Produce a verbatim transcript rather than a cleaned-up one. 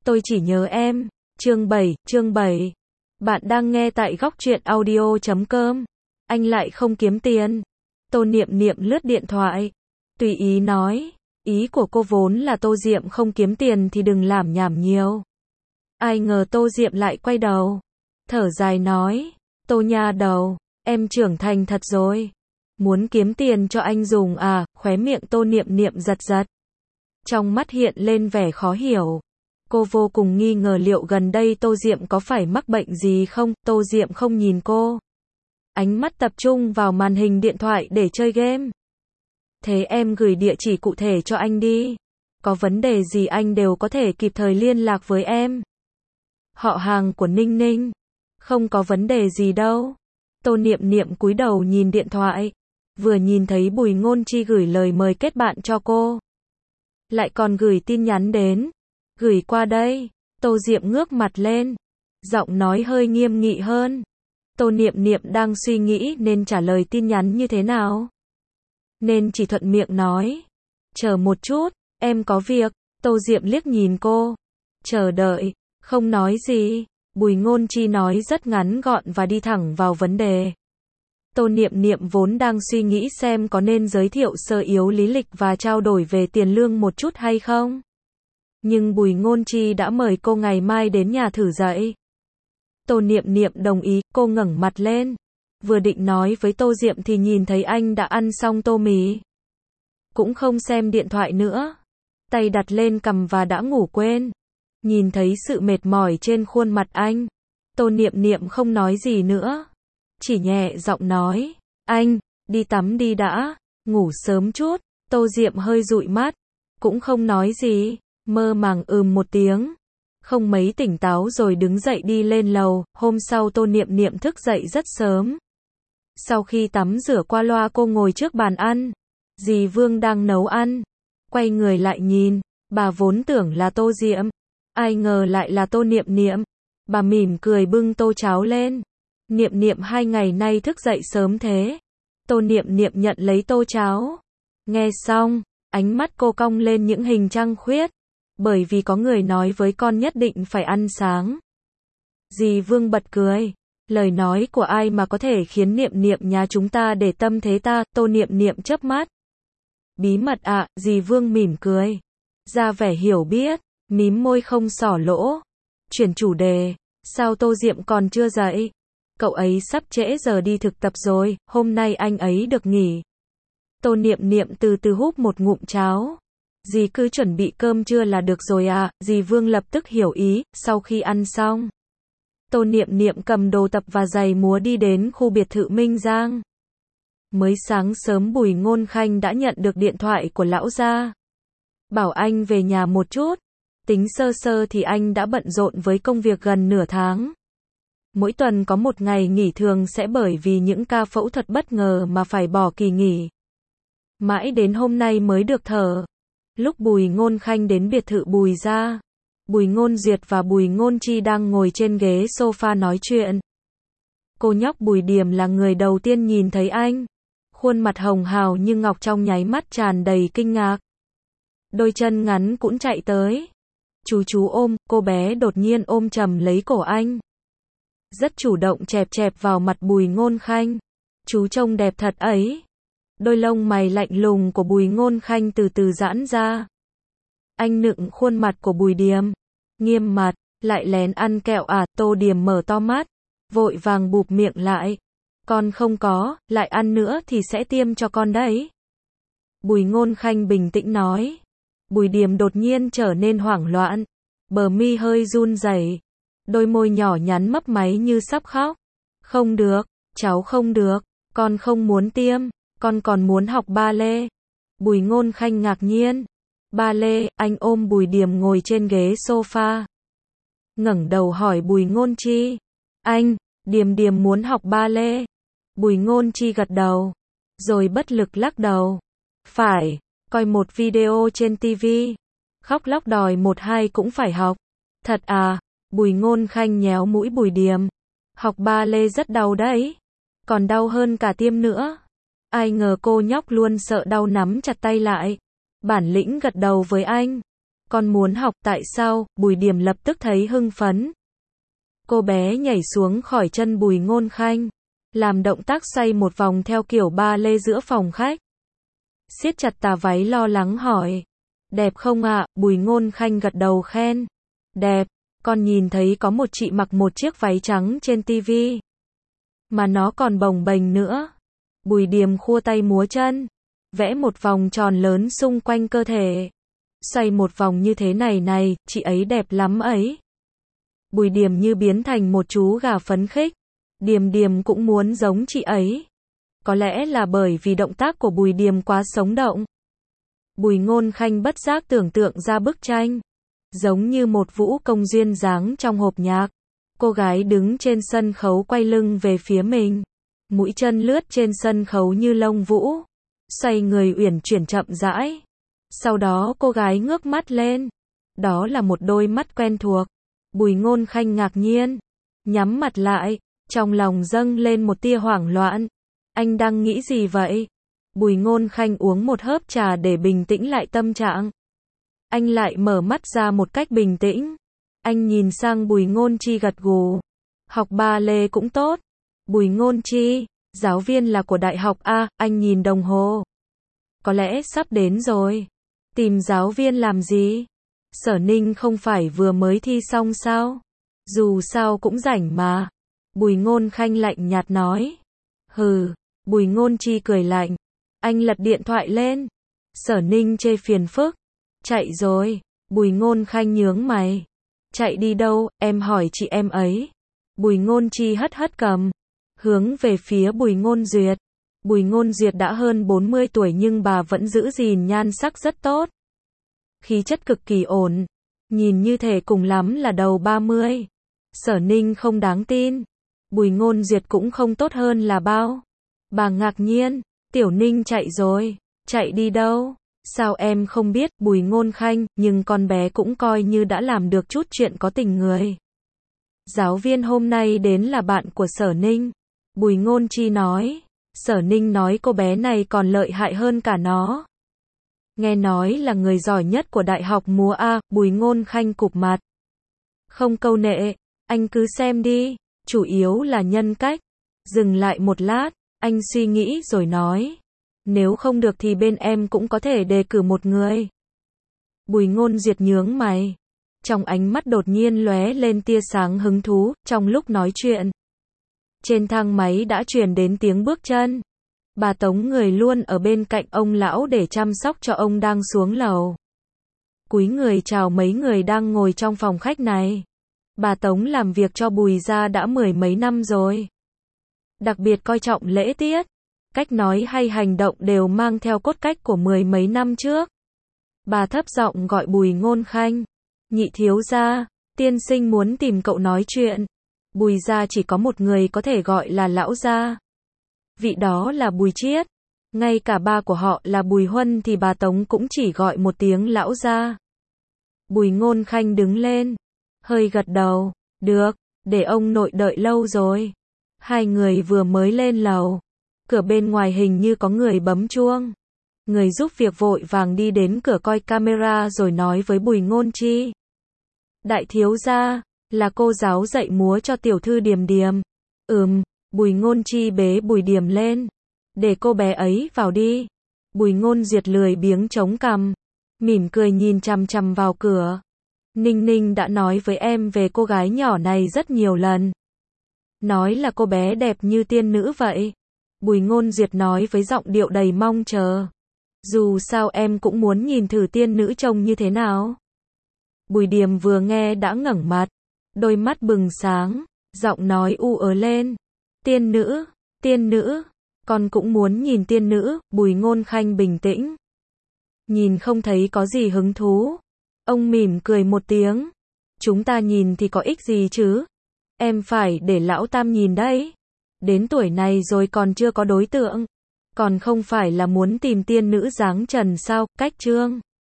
Tôi chỉ nhớ em. Chương bảy, chương bảy. Bạn đang nghe tại góc truyện audio chấm com. Anh lại không kiếm tiền. Tô Niệm Niệm lướt điện thoại. Tùy ý nói. Ý của cô vốn là Tô Diệm không kiếm tiền thì đừng làm nhảm nhiều. Ai ngờ Tô Diệm lại quay đầu. Thở dài nói. Tô nha đầu, em trưởng thành thật rồi. Muốn kiếm tiền cho anh dùng à, khóe miệng Tô Niệm Niệm giật giật. Trong mắt hiện lên vẻ khó hiểu. Cô vô cùng nghi ngờ liệu gần đây Tô Diệm có phải mắc bệnh gì không. Tô Diệm không nhìn cô. Ánh mắt tập trung vào màn hình điện thoại để chơi game. Thế em gửi địa chỉ cụ thể cho anh đi. Có vấn đề gì anh đều có thể kịp thời liên lạc với em. Họ hàng của Ninh Ninh. Không có vấn đề gì đâu. Tô Niệm Niệm cúi đầu nhìn điện thoại. Vừa nhìn thấy Bùi Ngôn Chi gửi lời mời kết bạn cho cô. Lại còn gửi tin nhắn đến. Gửi qua đây. Tô Diệm ngước mặt lên. Giọng nói hơi nghiêm nghị hơn. Tô Niệm Niệm đang suy nghĩ nên trả lời tin nhắn như thế nào. Nên chỉ thuận miệng nói. Chờ một chút, em có việc. Tô Diệm liếc nhìn cô. Chờ đợi. Không nói gì. Bùi Ngôn Chi nói rất ngắn gọn và đi thẳng vào vấn đề. Tô Niệm Niệm vốn đang suy nghĩ xem có nên giới thiệu sơ yếu lý lịch và trao đổi về tiền lương một chút hay không. Nhưng Bùi Ngôn Chi đã mời cô ngày mai đến nhà thử dạy. Tô Niệm Niệm đồng ý, cô ngẩng mặt lên. Vừa định nói với Tô Diệm thì nhìn thấy anh đã ăn xong tô mì. Cũng không xem điện thoại nữa. Tay đặt lên cằm và đã ngủ quên. Nhìn thấy sự mệt mỏi trên khuôn mặt anh. Tô Niệm Niệm không nói gì nữa. Chỉ nhẹ giọng nói. Anh, đi tắm đi đã. Ngủ sớm chút. Tô Diệm hơi dụi mắt. Cũng không nói gì. Mơ màng ừm một tiếng. Không mấy tỉnh táo rồi đứng dậy đi lên lầu. Hôm sau Tô Niệm Niệm thức dậy rất sớm. Sau khi tắm rửa qua loa cô ngồi trước bàn ăn. Dì Vương đang nấu ăn. Quay người lại nhìn. Bà vốn tưởng là Tô Diệm. Ai ngờ lại là Tô Niệm Niệm. Bà mỉm cười bưng tô cháo lên. Niệm Niệm hai ngày nay thức dậy sớm thế. Tô Niệm Niệm nhận lấy tô cháo. Nghe xong, ánh mắt cô cong lên những hình trăng khuyết. Bởi vì có người nói với con nhất định phải ăn sáng. Dì Vương bật cười. Lời nói của ai mà có thể khiến Niệm Niệm nhà chúng ta để tâm thế ta. Tô Niệm Niệm chớp mắt. Bí mật ạ, à, dì Vương mỉm cười. Ra vẻ hiểu biết. Mím môi không xỏ lỗ. Chuyển chủ đề. Sao Tô Diệm còn chưa dậy? Cậu ấy sắp trễ giờ đi thực tập rồi, hôm nay anh ấy được nghỉ. Tô Niệm Niệm từ từ húp một ngụm cháo. Dì cứ chuẩn bị cơm trưa là được rồi à, dì Vương lập tức hiểu ý, sau khi ăn xong. Tô Niệm Niệm cầm đồ tập và giày múa đi đến khu biệt thự Minh Giang. Mới sáng sớm Bùi Ngôn Khanh đã nhận được điện thoại của lão gia. Bảo anh về nhà một chút. Tính sơ sơ thì anh đã bận rộn với công việc gần nửa tháng. Mỗi tuần có một ngày nghỉ thường sẽ bởi vì những ca phẫu thuật bất ngờ mà phải bỏ kỳ nghỉ. Mãi đến hôm nay mới được thở. Lúc Bùi Ngôn Khanh đến biệt thự Bùi gia, Bùi Ngôn Duyệt và Bùi Ngôn Chi đang ngồi trên ghế sofa nói chuyện. Cô nhóc Bùi Điềm là người đầu tiên nhìn thấy anh. Khuôn mặt hồng hào như ngọc trong nháy mắt tràn đầy kinh ngạc. Đôi chân ngắn cũng chạy tới. Chú chú ôm, cô bé đột nhiên ôm chầm lấy cổ anh. Rất chủ động chẹp chẹp vào mặt Bùi Ngôn Khanh. Chú trông đẹp thật ấy. Đôi lông mày lạnh lùng của Bùi Ngôn Khanh từ từ giãn ra. Anh nựng khuôn mặt của Bùi Điềm. Nghiêm mặt, lại lén ăn kẹo à, Tô Điềm mở to mắt. Vội vàng bụp miệng lại. Con không có, lại ăn nữa thì sẽ tiêm cho con đấy. Bùi Ngôn Khanh bình tĩnh nói. Bùi Điềm đột nhiên trở nên hoảng loạn. Bờ mi hơi run rẩy. Đôi môi nhỏ nhắn mấp máy như sắp khóc. Không được, cháu không được. Con không muốn tiêm. Con còn muốn học ba lê. Bùi Ngôn Khanh ngạc nhiên. Ba lê, anh ôm Bùi Điềm ngồi trên ghế sofa. Ngẩng đầu hỏi Bùi Ngôn Chi. Anh, Điềm Điềm muốn học ba lê. Bùi Ngôn Chi gật đầu. Rồi bất lực lắc đầu. Phải, coi một video trên tivi. Khóc lóc đòi một hai cũng phải học. Thật à, Bùi Ngôn Khanh nhéo mũi Bùi Điềm. Học ba lê rất đau đấy. Còn đau hơn cả tiêm nữa. Ai ngờ cô nhóc luôn sợ đau nắm chặt tay lại. Bản lĩnh gật đầu với anh. Con muốn học, tại sao? Bùi Điềm lập tức thấy hưng phấn. Cô bé nhảy xuống khỏi chân Bùi Ngôn Khanh, làm động tác xoay một vòng theo kiểu ba lê giữa phòng khách. Siết chặt tà váy lo lắng hỏi. Đẹp không ạ? Bùi Ngôn Khanh gật đầu khen. Đẹp, con nhìn thấy có một chị mặc một chiếc váy trắng trên tivi. Mà nó còn bồng bềnh nữa. Bùi Điềm khua tay múa chân, vẽ một vòng tròn lớn xung quanh cơ thể. Xoay một vòng như thế này này, chị ấy đẹp lắm ấy. Bùi Điềm như biến thành một chú gà phấn khích. Điềm Điềm cũng muốn giống chị ấy. Có lẽ là bởi vì động tác của Bùi Điềm quá sống động. Bùi Ngôn Khanh bất giác tưởng tượng ra bức tranh, giống như một vũ công duyên dáng trong hộp nhạc. Cô gái đứng trên sân khấu quay lưng về phía mình, mũi chân lướt trên sân khấu như lông vũ, xoay người uyển chuyển chậm rãi. Sau đó cô gái ngước mắt lên. Đó là một đôi mắt quen thuộc. Bùi Ngôn Khanh ngạc nhiên, nhắm mặt lại, trong lòng dâng lên một tia hoảng loạn. Anh đang nghĩ gì vậy? Bùi Ngôn Khanh uống một hớp trà để bình tĩnh lại tâm trạng. Anh lại mở mắt ra một cách bình tĩnh. Anh nhìn sang Bùi Ngôn Chi gật gù. Học ba lê cũng tốt. Bùi Ngôn Chi, giáo viên là của đại học A, anh nhìn đồng hồ. Có lẽ sắp đến rồi. Tìm giáo viên làm gì? Sở Ninh không phải vừa mới thi xong sao? Dù sao cũng rảnh mà. Bùi Ngôn Khanh lạnh nhạt nói. Hừ, Bùi Ngôn Chi cười lạnh. Anh lật điện thoại lên. Sở Ninh chê phiền phức. Chạy rồi. Bùi Ngôn Khanh nhướng mày. Chạy đi đâu, em hỏi chị em ấy. Bùi Ngôn Chi hất hất cầm, hướng về phía Bùi Ngôn Duyệt. Bùi Ngôn Duyệt đã hơn bốn mươi tuổi nhưng bà vẫn giữ gìn nhan sắc rất tốt. Khí chất cực kỳ ổn. Nhìn như thể cùng lắm là đầu ba mươi. Sở Ninh không đáng tin. Bùi Ngôn Duyệt cũng không tốt hơn là bao. Bà ngạc nhiên. Tiểu Ninh chạy rồi. Chạy đi đâu? Sao em không biết? Bùi Ngôn Khanh, nhưng con bé cũng coi như đã làm được chút chuyện có tình người. Giáo viên hôm nay đến là bạn của Sở Ninh. Bùi Ngôn Chi nói. Sở Ninh nói cô bé này còn lợi hại hơn cả nó. Nghe nói là người giỏi nhất của đại học múa A. Bùi Ngôn Khanh cụp mặt. Không câu nệ, anh cứ xem đi, chủ yếu là nhân cách. Dừng lại một lát, anh suy nghĩ rồi nói. Nếu không được thì bên em cũng có thể đề cử một người. Bùi Ngôn Duyệt nhướng mày. Trong ánh mắt đột nhiên lóe lên tia sáng hứng thú, trong lúc nói chuyện. Trên thang máy đã truyền đến tiếng bước chân. Bà Tống người luôn ở bên cạnh ông lão để chăm sóc cho ông đang xuống lầu. Cúi người chào mấy người đang ngồi trong phòng khách này. Bà Tống làm việc cho Bùi gia đã mười mấy năm rồi. Đặc biệt coi trọng lễ tiết. Cách nói hay hành động đều mang theo cốt cách của mười mấy năm trước. Bà thấp giọng gọi Bùi Ngôn Khanh. Nhị thiếu gia, tiên sinh muốn tìm cậu nói chuyện. Bùi gia chỉ có một người có thể gọi là lão gia. Vị đó là Bùi Chiết. Ngay cả ba của họ là Bùi Huân thì bà Tống cũng chỉ gọi một tiếng lão gia. Bùi Ngôn Khanh đứng lên, hơi gật đầu. Được, để ông nội đợi lâu rồi. Hai người vừa mới lên lầu. Cửa bên ngoài hình như có người bấm chuông. Người giúp việc vội vàng đi đến cửa coi camera rồi nói với Bùi Ngôn Chi. Đại thiếu gia, là cô giáo dạy múa cho tiểu thư Điềm Điềm. Ừm, Bùi Ngôn Chi bế Bùi Điềm lên. Để cô bé ấy vào đi. Bùi Ngôn Duyệt lười biếng chống cằm, mỉm cười nhìn chằm chằm vào cửa. Ninh Ninh đã nói với em về cô gái nhỏ này rất nhiều lần. Nói là cô bé đẹp như tiên nữ vậy. Bùi Ngôn Duyệt nói với giọng điệu đầy mong chờ. Dù sao em cũng muốn nhìn thử tiên nữ trông như thế nào. Bùi Điềm vừa nghe đã ngẩng mặt, đôi mắt bừng sáng, giọng nói u ớ lên. Tiên nữ, tiên nữ, con cũng muốn nhìn tiên nữ. Bùi Ngôn Khanh bình tĩnh, nhìn không thấy có gì hứng thú. Ông mỉm cười một tiếng. Chúng ta nhìn thì có ích gì chứ? Em phải để lão tam nhìn đấy. Đến tuổi này rồi còn chưa có đối tượng. Còn không phải là muốn tìm tiên nữ dáng trần sao? Cách chương